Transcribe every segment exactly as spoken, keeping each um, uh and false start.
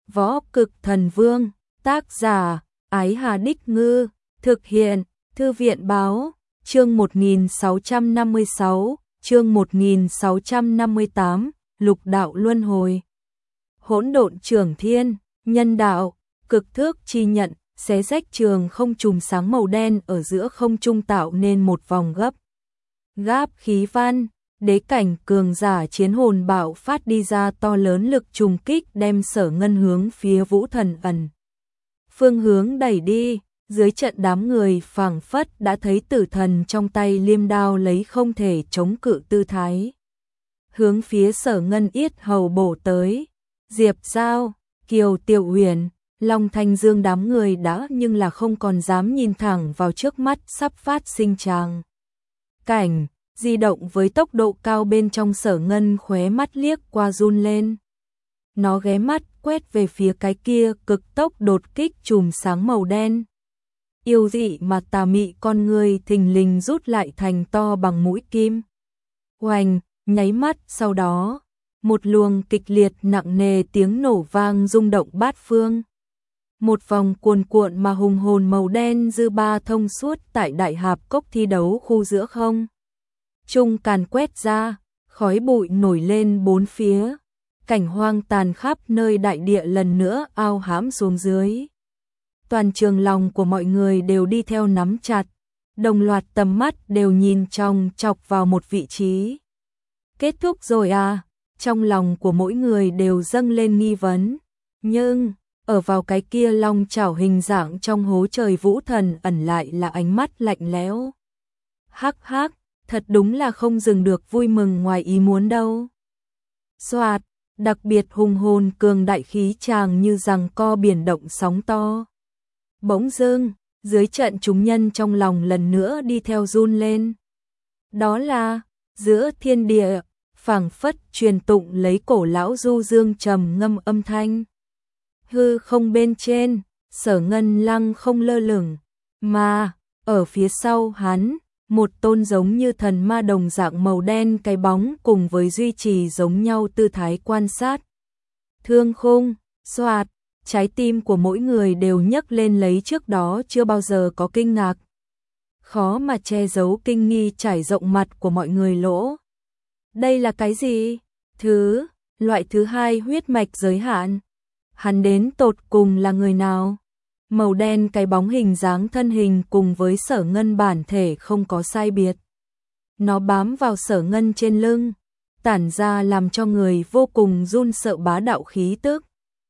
Võ Cực Thần Vương, tác giả, Ái Hà Đích Ngư, thực hiện, Thư viện Báo, chương một nghìn sáu trăm năm mươi sáu, chương một nghìn sáu trăm năm mươi tám, Lục Đạo Luân Hồi. Hỗn độn trưởng thiên, nhân đạo, cực thước chi nhận, xé rách trường không chùm sáng màu đen ở giữa không trung tạo nên một vòng gấp. Gáp khí văn, đế cảnh cường giả chiến hồn bạo phát đi ra to lớn lực trùng kích đem Sở Ngân hướng phía Vũ Thần ẩn. Phương hướng đẩy đi, dưới trận đám người phảng phất đã thấy tử thần trong tay liêm đao lấy không thể chống cự tư thái. Hướng phía Sở Ngân yết hầu bổ tới, Diệp Giao, Kiều Tiểu Huyền, Long Thanh Dương đám người đã nhưng là không còn dám nhìn thẳng vào trước mắt sắp phát sinh tràng cảnh, di động với tốc độ cao bên trong. Sở Ngân khóe mắt liếc qua run lên. Nó ghé mắt quét về phía cái kia cực tốc đột kích chùm sáng màu đen. Yêu dị mà tà mị con người thình lình rút lại thành to bằng mũi kim. Oanh, nháy mắt sau đó, một luồng kịch liệt nặng nề tiếng nổ vang rung động bát phương. Một vòng cuồn cuộn mà hùng hồn màu đen dư ba thông suốt tại Đại Hạp Cốc thi đấu khu giữa không trung càn quét ra, khói bụi nổi lên bốn phía, cảnh hoang tàn khắp nơi, đại địa lần nữa ao hãm xuống dưới. Toàn trường lòng của mọi người đều đi theo nắm chặt, đồng loạt tầm mắt đều nhìn chòng chọc vào một vị trí. Kết thúc rồi à? Trong lòng của mỗi người đều dâng lên nghi vấn, nhưng ở vào cái kia long chảo hình dạng trong hố trời Vũ Thần ẩn lại là ánh mắt lạnh lẽo. Hắc hắc, thật đúng là không dừng được vui mừng ngoài ý muốn đâu. Soạt, đặc biệt hùng hồn cường đại khí tràng như rằng co biển động sóng to. Bỗng dưng, dưới trận chúng nhân trong lòng lần nữa đi theo run lên. Đó là, giữa thiên địa, phảng phất truyền tụng lấy cổ lão du dương trầm ngâm âm thanh. Hư không bên trên, Sở Ngân lăng không lơ lửng, mà ở phía sau hắn, một tôn giống như thần ma đồng dạng màu đen cái bóng cùng với duy trì giống nhau tư thái quan sát. Thương khung, xoạt, trái tim của mỗi người đều nhấc lên lấy trước đó chưa bao giờ có kinh ngạc. Khó mà che giấu kinh nghi trải rộng mặt của mọi người lỗ. Đây là cái gì? Thứ, loại thứ hai huyết mạch giới hạn. Hắn đến tột cùng là người nào? Màu đen cái bóng hình dáng thân hình cùng với Sở Ngân bản thể không có sai biệt. Nó bám vào Sở Ngân trên lưng, tản ra làm cho người vô cùng run sợ bá đạo khí tức.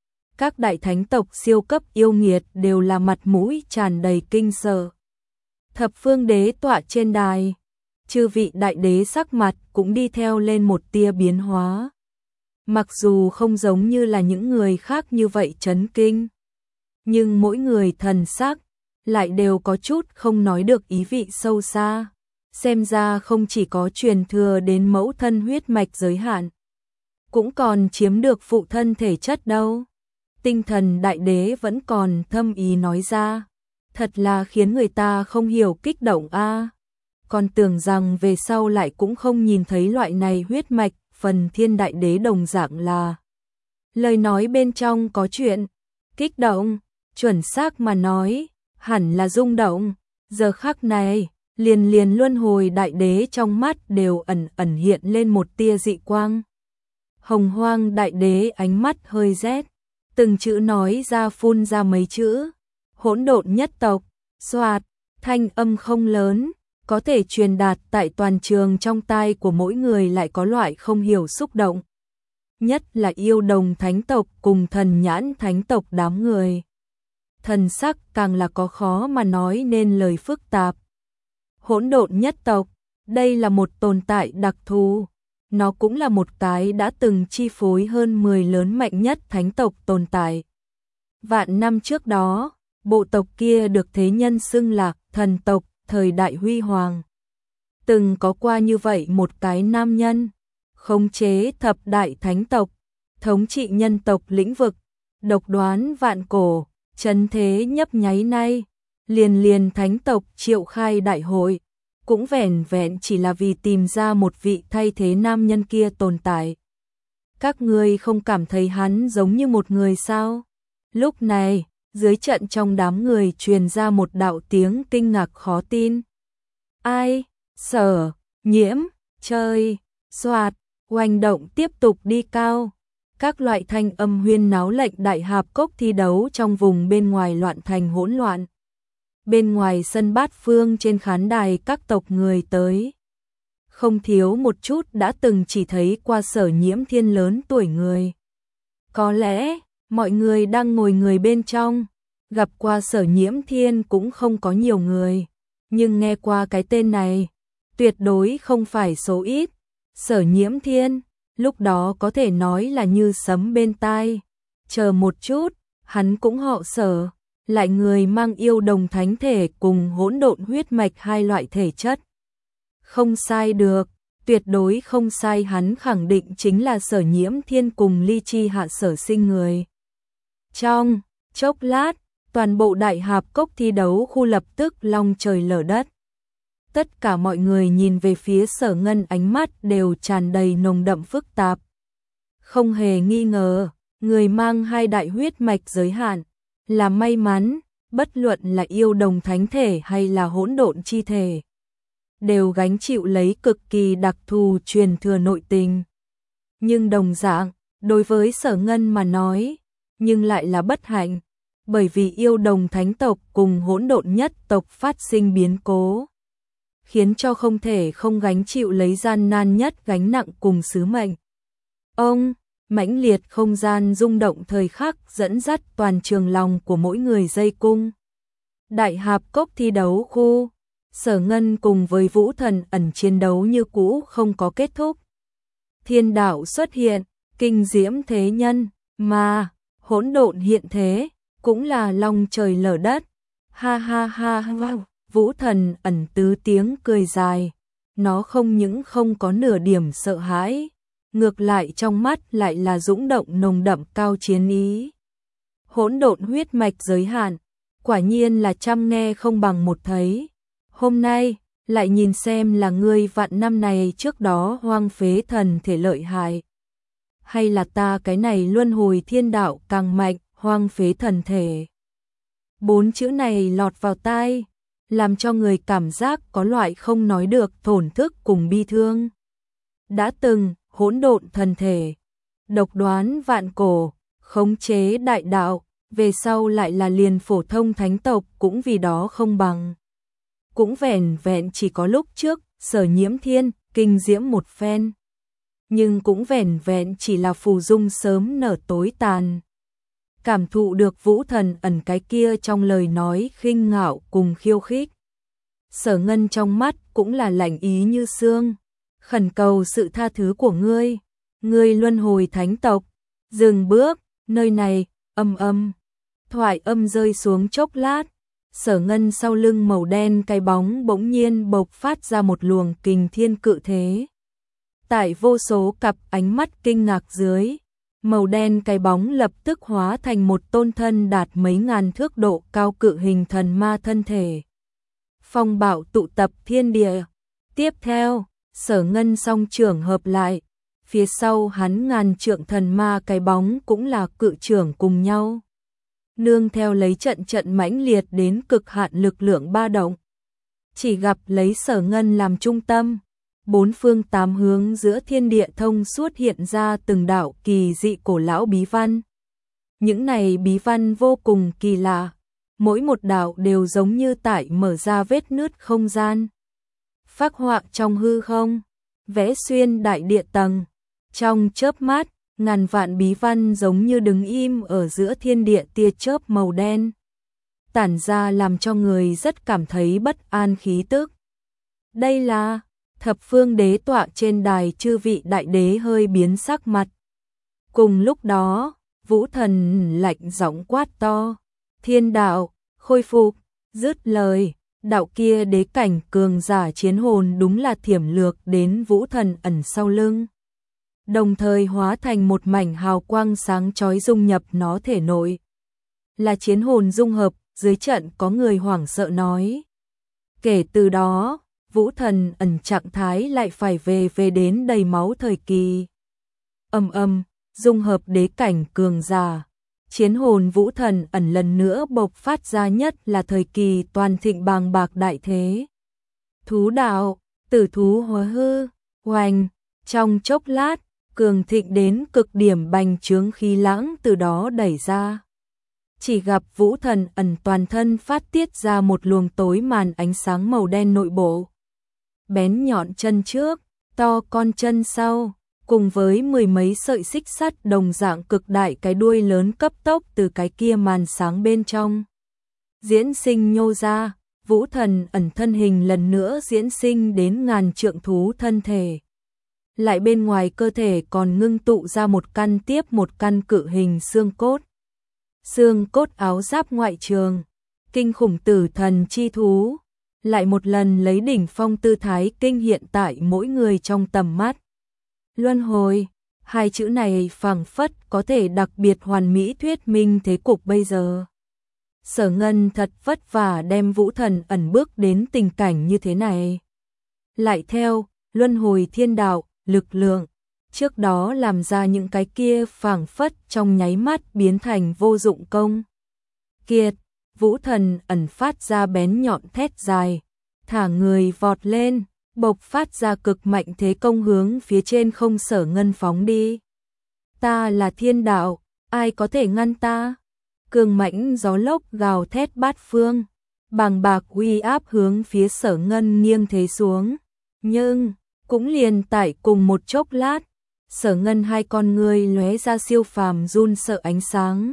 Các đại thánh tộc siêu cấp yêu nghiệt đều là mặt mũi tràn đầy kinh sợ. Thập phương đế tọa trên đài, chư vị đại đế sắc mặt cũng đi theo lên một tia biến hóa. Mặc dù không giống như là những người khác như vậy chấn kinh, nhưng mỗi người thần sắc lại đều có chút không nói được ý vị sâu xa. Xem ra không chỉ có truyền thừa đến mẫu thân huyết mạch giới hạn, cũng còn chiếm được phụ thân thể chất đâu. Tinh Thần đại đế vẫn còn thâm ý nói ra, thật là khiến người ta không hiểu kích động a. À. Còn tưởng rằng về sau lại cũng không nhìn thấy loại này huyết mạch. Phần Thiên đại đế đồng dạng là lời nói bên trong có chuyện kích động, chuẩn xác mà nói hẳn là rung động. Giờ khắc này, liền liền luân hồi đại đế trong mắt đều ẩn ẩn hiện lên một tia dị quang. Hồng Hoang đại đế ánh mắt hơi rét, từng chữ nói ra phun ra mấy chữ. Hỗn độn nhất tộc, xoạt, thanh âm không lớn, có thể truyền đạt tại toàn trường, trong tai của mỗi người lại có loại không hiểu xúc động. Nhất là yêu đồng thánh tộc cùng thần nhãn thánh tộc đám người. Thần sắc càng là có khó mà nói nên lời phức tạp. Hỗn độn nhất tộc, đây là một tồn tại đặc thù. Nó cũng là một cái đã từng chi phối hơn mười lớn mạnh nhất thánh tộc tồn tại. Vạn năm trước đó, bộ tộc kia được thế nhân xưng là thần tộc. Thời đại huy hoàng, từng có qua như vậy một cái nam nhân, khống chế thập đại thánh tộc, thống trị nhân tộc lĩnh vực, độc đoán vạn cổ, trấn thế nhấp nháy nay, liền liền thánh tộc triệu khai đại hội, cũng vẻn vẹn chỉ là vì tìm ra một vị thay thế nam nhân kia tồn tại. Các ngươi không cảm thấy hắn giống như một người sao? Lúc này, dưới trận trong đám người truyền ra một đạo tiếng kinh ngạc khó tin. Ai? Sở Nhiễm, chơi, soạt, oanh động tiếp tục đi cao. Các loại thanh âm huyên náo lệnh đại hạp cốc thi đấu trong vùng bên ngoài loạn thành hỗn loạn. Bên ngoài sân bát phương trên khán đài các tộc người tới. Không thiếu một chút đã từng chỉ thấy qua Sở Nhiễm Thiên lớn tuổi người. Có lẽ, mọi người đang ngồi người bên trong, gặp qua Sở Nhiễm Thiên cũng không có nhiều người. Nhưng nghe qua cái tên này, tuyệt đối không phải số ít. Sở Nhiễm Thiên, lúc đó có thể nói là như sấm bên tai. Chờ một chút, hắn cũng họ Sở, lại người mang yêu đồng thánh thể cùng hỗn độn huyết mạch hai loại thể chất. Không sai được, tuyệt đối không sai, hắn khẳng định chính là Sở Nhiễm Thiên cùng Ly Chi Hạ Sở Sinh người. Trong chốc lát, toàn bộ đại hạp cốc thi đấu khu lập tức long trời lở đất. Tất cả mọi người nhìn về phía Sở Ngân, ánh mắt đều tràn đầy nồng đậm phức tạp. Không hề nghi ngờ, người mang hai đại huyết mạch giới hạn là may mắn, bất luận là yêu đồng thánh thể hay là hỗn độn chi thể, đều gánh chịu lấy cực kỳ đặc thù truyền thừa nội tình. Nhưng đồng dạng, đối với Sở Ngân mà nói, nhưng lại là bất hạnh, bởi vì yêu đồng thánh tộc cùng hỗn độn nhất tộc phát sinh biến cố, khiến cho không thể không gánh chịu lấy gian nan nhất gánh nặng cùng sứ mệnh. Ông, mãnh liệt không gian rung động thời khắc dẫn dắt toàn trường lòng của mỗi người dây cung. Đại hạp cốc thi đấu khu, Sở Ngân cùng với Vũ Thần ẩn chiến đấu như cũ không có kết thúc. Thiên đạo xuất hiện, kinh diễm thế nhân, mà hỗn độn hiện thế, cũng là long trời lở đất. Ha ha ha ha, Vũ Thần ẩn tứ tiếng cười dài, nó không những không có nửa điểm sợ hãi, ngược lại trong mắt lại là dũng động nồng đậm cao chiến ý. Hỗn độn huyết mạch giới hạn, quả nhiên là trăm nghe không bằng một thấy. Hôm nay, lại nhìn xem là ngươi vạn năm này trước đó hoang phế thần thể lợi hại, hay là ta cái này luân hồi thiên đạo càng mạnh, hoang phế thần thể. Bốn chữ này lọt vào tai, làm cho người cảm giác có loại không nói được thổn thức cùng bi thương. Đã từng, hỗn độn thần thể, độc đoán vạn cổ, khống chế đại đạo, về sau lại là liền phổ thông thánh tộc cũng vì đó không bằng. Cũng vẻn vẹn chỉ có lúc trước, Sở Nhiễm Thiên, kinh diễm một phen. Nhưng cũng vẻn vẹn chỉ là phù dung sớm nở tối tàn. Cảm thụ được Vũ Thần ẩn cái kia trong lời nói khinh ngạo cùng khiêu khích. Sở Ngân trong mắt cũng là lạnh ý như xương. Khẩn cầu sự tha thứ của ngươi. Ngươi luân hồi thánh tộc. Dừng bước, nơi này, âm âm. Thoại âm rơi xuống chốc lát. Sở Ngân sau lưng màu đen cái bóng bỗng nhiên bộc phát ra một luồng kình thiên cự thế. Tại vô số cặp ánh mắt kinh ngạc dưới, màu đen cái bóng lập tức hóa thành một tôn thân đạt mấy ngàn thước độ cao cự hình thần ma thân thể. Phong bạo tụ tập thiên địa. Tiếp theo, Sở Ngân song trưởng hợp lại, phía sau hắn ngàn trượng thần ma cái bóng cũng là cự trưởng cùng nhau. Nương theo lấy trận trận mãnh liệt đến cực hạn lực lượng ba động. Chỉ gặp lấy Sở Ngân làm trung tâm, bốn phương tám hướng giữa thiên địa thông suốt hiện ra từng đạo kỳ dị cổ lão bí văn. Những này bí văn vô cùng kỳ lạ, mỗi một đạo đều giống như tại mở ra vết nứt không gian. Phác họa trong hư không, vẽ xuyên đại địa tầng, trong chớp mắt, ngàn vạn bí văn giống như đứng im ở giữa thiên địa tia chớp màu đen. Tản ra làm cho người rất cảm thấy bất an khí tức. Đây là thập phương đế tọa trên đài, chư vị đại đế hơi biến sắc mặt. Cùng lúc đó, Vũ Thần lạnh giọng quát to. Thiên đạo, khôi phục, dứt lời. Đạo kia đế cảnh cường giả chiến hồn đúng là thiểm lược đến Vũ Thần ẩn sau lưng. Đồng thời hóa thành một mảnh hào quang sáng chói dung nhập nó thể nội. Là chiến hồn dung hợp, dưới trận có người hoảng sợ nói. Kể từ đó, Vũ Thần ẩn trạng thái lại phải về về đến đầy máu thời kỳ. Âm âm, dung hợp đế cảnh cường giả. chiến hồn Vũ Thần ẩn lần nữa bộc phát ra, nhất là thời kỳ toàn thịnh bàng bạc đại thế. Thú đạo, tử thú hóa hư, hoành, trong chốc lát, cường thịnh đến cực điểm bành trướng khí lãng từ đó đẩy ra. Chỉ gặp Vũ Thần ẩn toàn thân phát tiết ra một luồng tối màn ánh sáng màu đen nội bộ. Bén nhọn chân trước, to con chân sau, cùng với mười mấy sợi xích sắt đồng dạng cực đại cái đuôi lớn cấp tốc từ cái kia màn sáng bên trong diễn sinh nhô ra. Vũ Thần ẩn thân hình lần nữa diễn sinh đến ngàn trượng thú thân thể. Lại bên ngoài cơ thể còn ngưng tụ ra một căn tiếp một căn cự hình xương cốt. Xương cốt áo giáp ngoại trường, kinh khủng tử thần chi thú, lại một lần lấy đỉnh phong tư thái kinh hiện tại mỗi người trong tầm mắt. Luân hồi, hai chữ này phảng phất có thể đặc biệt hoàn mỹ thuyết minh thế cục bây giờ. Sở Ngân thật vất vả đem Vũ Thần ẩn bước đến tình cảnh như thế này. Lại theo, luân hồi thiên đạo, lực lượng, trước đó làm ra những cái kia phảng phất trong nháy mắt biến thành vô dụng công. Kiệt, Vũ Thần ẩn phát ra bén nhọn thét dài, thả người vọt lên, bộc phát ra cực mạnh thế công hướng phía trên không Sở Ngân phóng đi. Ta là thiên đạo, ai có thể ngăn ta? Cường mãnh gió lốc gào thét bát phương, bàng bạc uy áp hướng phía Sở Ngân nghiêng thế xuống. Nhưng, cũng liền tại cùng một chốc lát, Sở Ngân hai con ngươi lóe ra siêu phàm run sợ ánh sáng.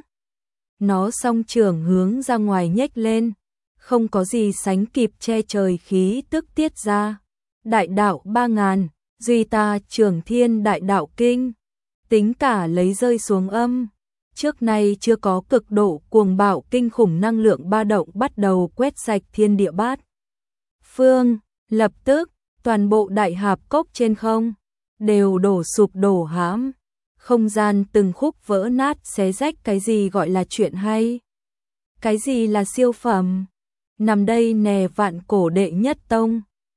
Nó song trưởng hướng ra ngoài nhếch lên, không có gì sánh kịp che trời khí tức tiết ra. Đại đạo ba ngàn, duy ta trưởng thiên đại đạo kinh, tính cả lấy rơi xuống âm. Trước nay chưa có cực độ cuồng bạo kinh khủng năng lượng ba động bắt đầu quét sạch thiên địa bát phương, lập tức, toàn bộ đại hạp cốc trên không đều đổ sụp đổ hãm, không gian từng khúc vỡ nát xé rách. Cái gì gọi là chuyện hay? Cái gì là siêu phẩm? Nằm đây nè vạn cổ đệ nhất tông,